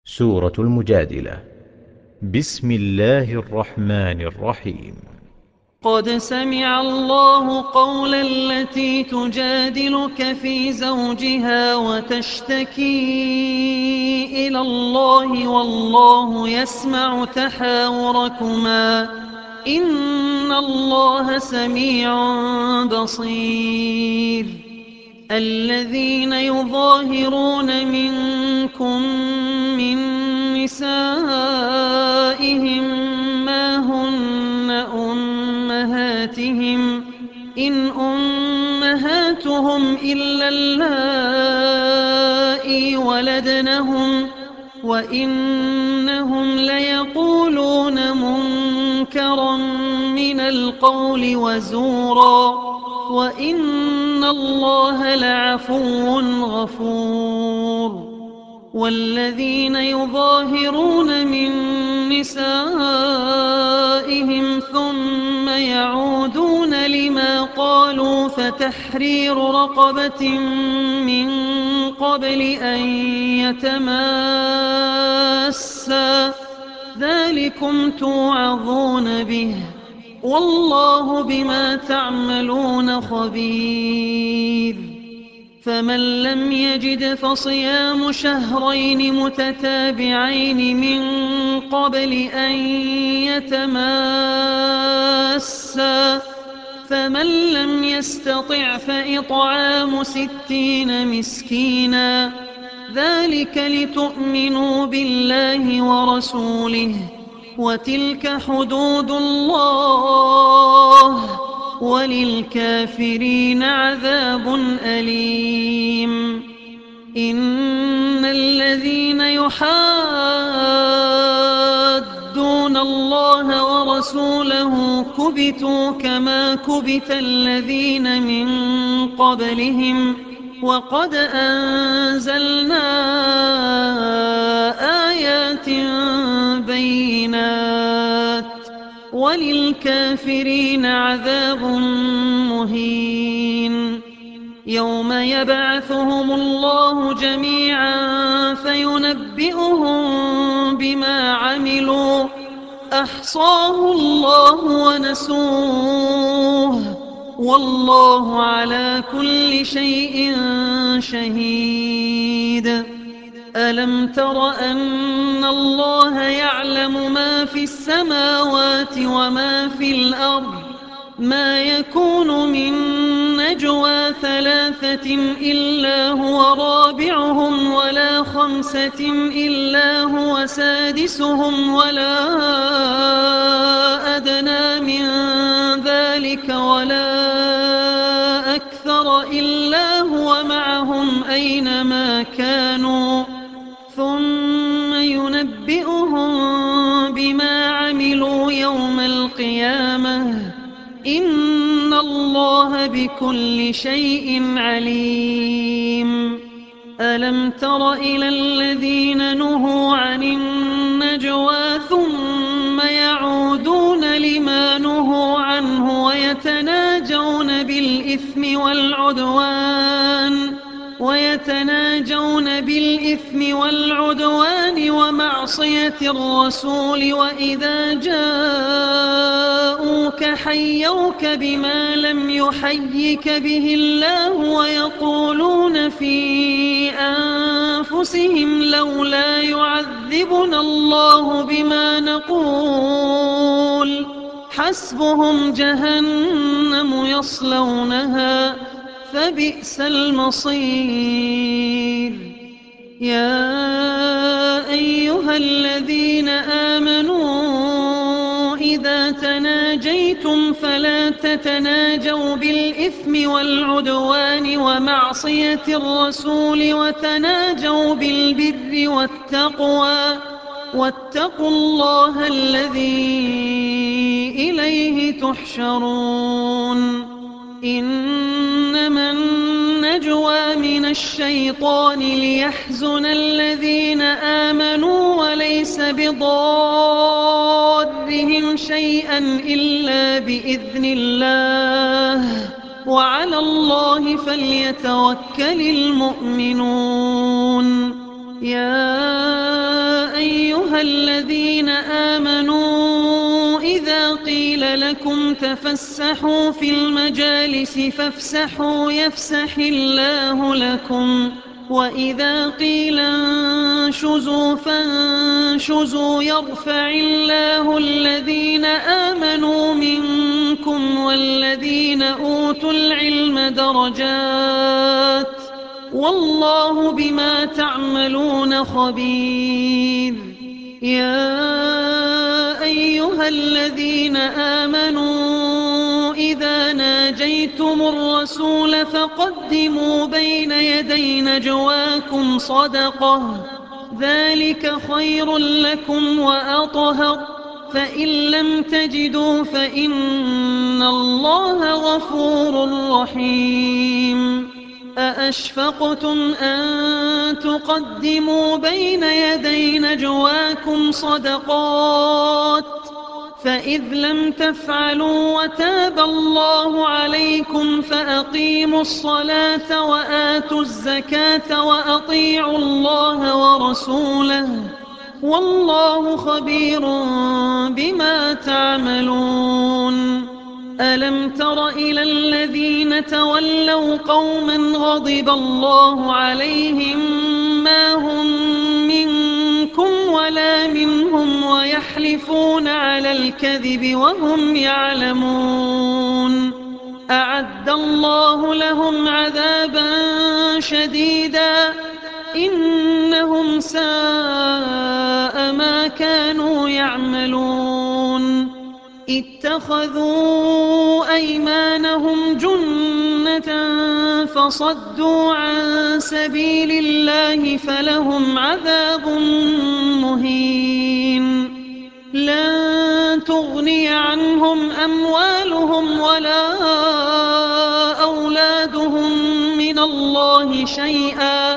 سورة المجادلة. بسم الله الرحمن الرحيم. قد سمع الله قول التي تجادلك في زوجها وتشتكي إلى الله والله يسمع تحاوركما إن الله سميع بصير. الذين يظاهرون منكم من نسائهم ما هن أمهاتهم إن أمهاتهم إلا اللائي ولدنهم وإنهم ليقولون منكرا من القول وزورا وإن الله لعفو غفور. والذين يظاهرون من نسائهم ثم يعودون لما قالوا فتحرير رقبة من قبل أن يتماسا ذلكم توعظون به والله بما تعملون خبير. فمن لم يجد فصيام شهرين متتابعين من قبل أن يتماسا فمن لم يستطع فإطعام 60 مسكينا ذلك لتؤمنوا بالله ورسوله وتلك حدود الله وللكافرين عذاب أليم. إن الذين يحادون الله ورسوله كبتوا كما كبت الذين من قبلهم وقد أنزلنا آيات بينات وللكافرين عذاب مهين. يوم يبعثهم الله جميعا فينبئهم بما عملوا أحصاه الله ونسوه والله على كل شيء شهيد. ألم تر أن الله يعلم ما في السماوات وما في الأرض ما يكون من نجوى 3 إلا هو رابعهم ولا 5 إلا هو سادسهم ولا أدنى من ذلك ولا أكثر إلا هو معهم أينما كانوا ثم ينبئهم بما عملوا يوم القيامة إن الله بكل شيء عليم. ألم تر إلى الذين نهوا عن النجوى ثم يعودون لما نهوا عنه ويتناجون بالإثم والعدوان ومعصية الرسول وإذا جاءوك حيوك بما لم يحيك به الله ويقولون في أنفسهم لولا يعذبنا الله بما نقول حسبهم جهنم يصلونها فبئس المصير. يا أيها الذين آمنوا إذا تناجيتم فلا تتناجوا بالإثم والعدوان ومعصية الرسول وتناجوا بالبر والتقوى واتقوا الله الذي إليه تحشرون. إنما النجوى من الشيطان ليحزن الذين آمنوا وليس بضارهم شيئا إلا بإذن الله وعلى الله فليتوكل المؤمنون. يا أيها الذين آمنوا إذا قيل لكم تفسحوا في المجالس فافسحوا يفسح الله لكم وإذا قيل انشزوا فانشزوا يرفع الله الذين آمنوا منكم والذين أوتوا العلم درجات والله بما تعملون خبير. يا أيها الذين آمنوا إذا ناجيتم الرسول فقدموا بين يدي نجواكم صدقة ذلك خير لكم وأطهر فإن لم تجدوا فإن الله غفور رحيم. أأشفقتم أن تقدموا بين يدي نجواكم صدقات فإذ لم تفعلوا وتاب الله عليكم فأقيموا الصلاة وآتوا الزكاة وأطيعوا الله ورسوله والله خبير بما تعملون. ألم تر إلى الذين تولوا قوما غضب الله عليهم ما هم منكم ولا منهم ويحلفون على الكذب وهم يعلمون أعد الله لهم عذابا شديدا إنهم ساء ما كانوا يعملون. اتخذوا أيمانهم جنة فصدوا عن سبيل الله فلهم عذاب مهين. لن تغني عنهم أموالهم ولا أولادهم من الله شيئا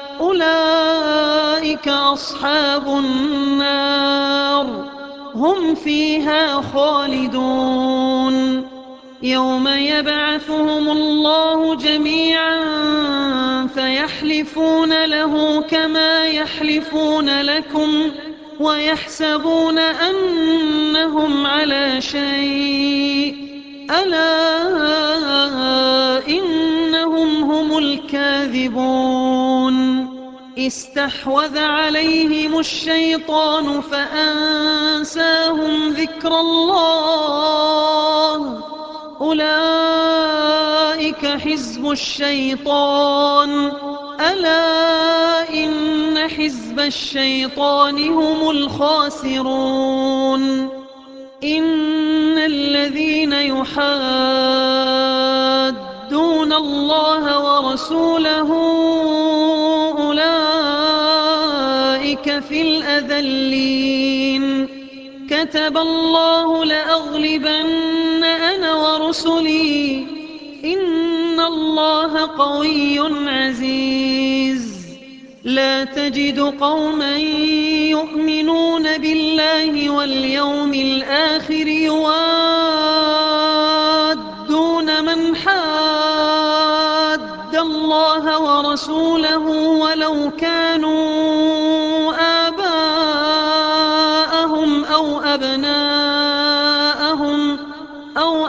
أولئك أصحاب النار هم فيها خالدون. يوم يبعثهم الله جميعا فيحلفون له كما يحلفون لكم ويحسبون أنهم على شيء ألا إنهم هم الكاذبون. استحوذ عليهم الشيطان فأنساهم ذكر الله أولئك حزب الشيطان ألا إن حزب الشيطان هم الخاسرون. إن الذين يحادون الله ورسوله أولئك في الأذلين. كتب الله لأغلبن أنا ورسلي إن الله قوي عزيز. لا تجد قوما يؤمنون بالله واليوم الآخر يوادون من حاد الله ورسوله ولو كانوا آباءهم أو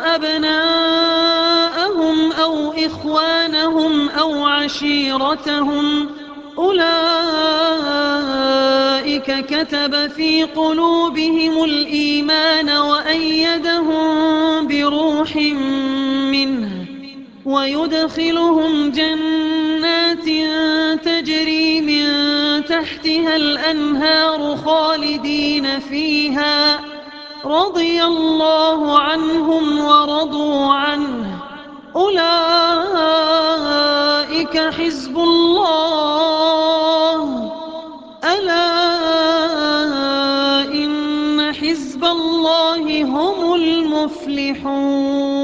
أبناءهم أو إخوانهم أو عشيرتهم أولئك كتب في قلوبهم الإيمان وأيدهم بروح منه ويدخلهم جنات تجري من تحتها الأنهار خالدين فيها رضي الله عنهم ورضوا عنه أولئك حزب الله ألا إن حزب الله هم المفلحون.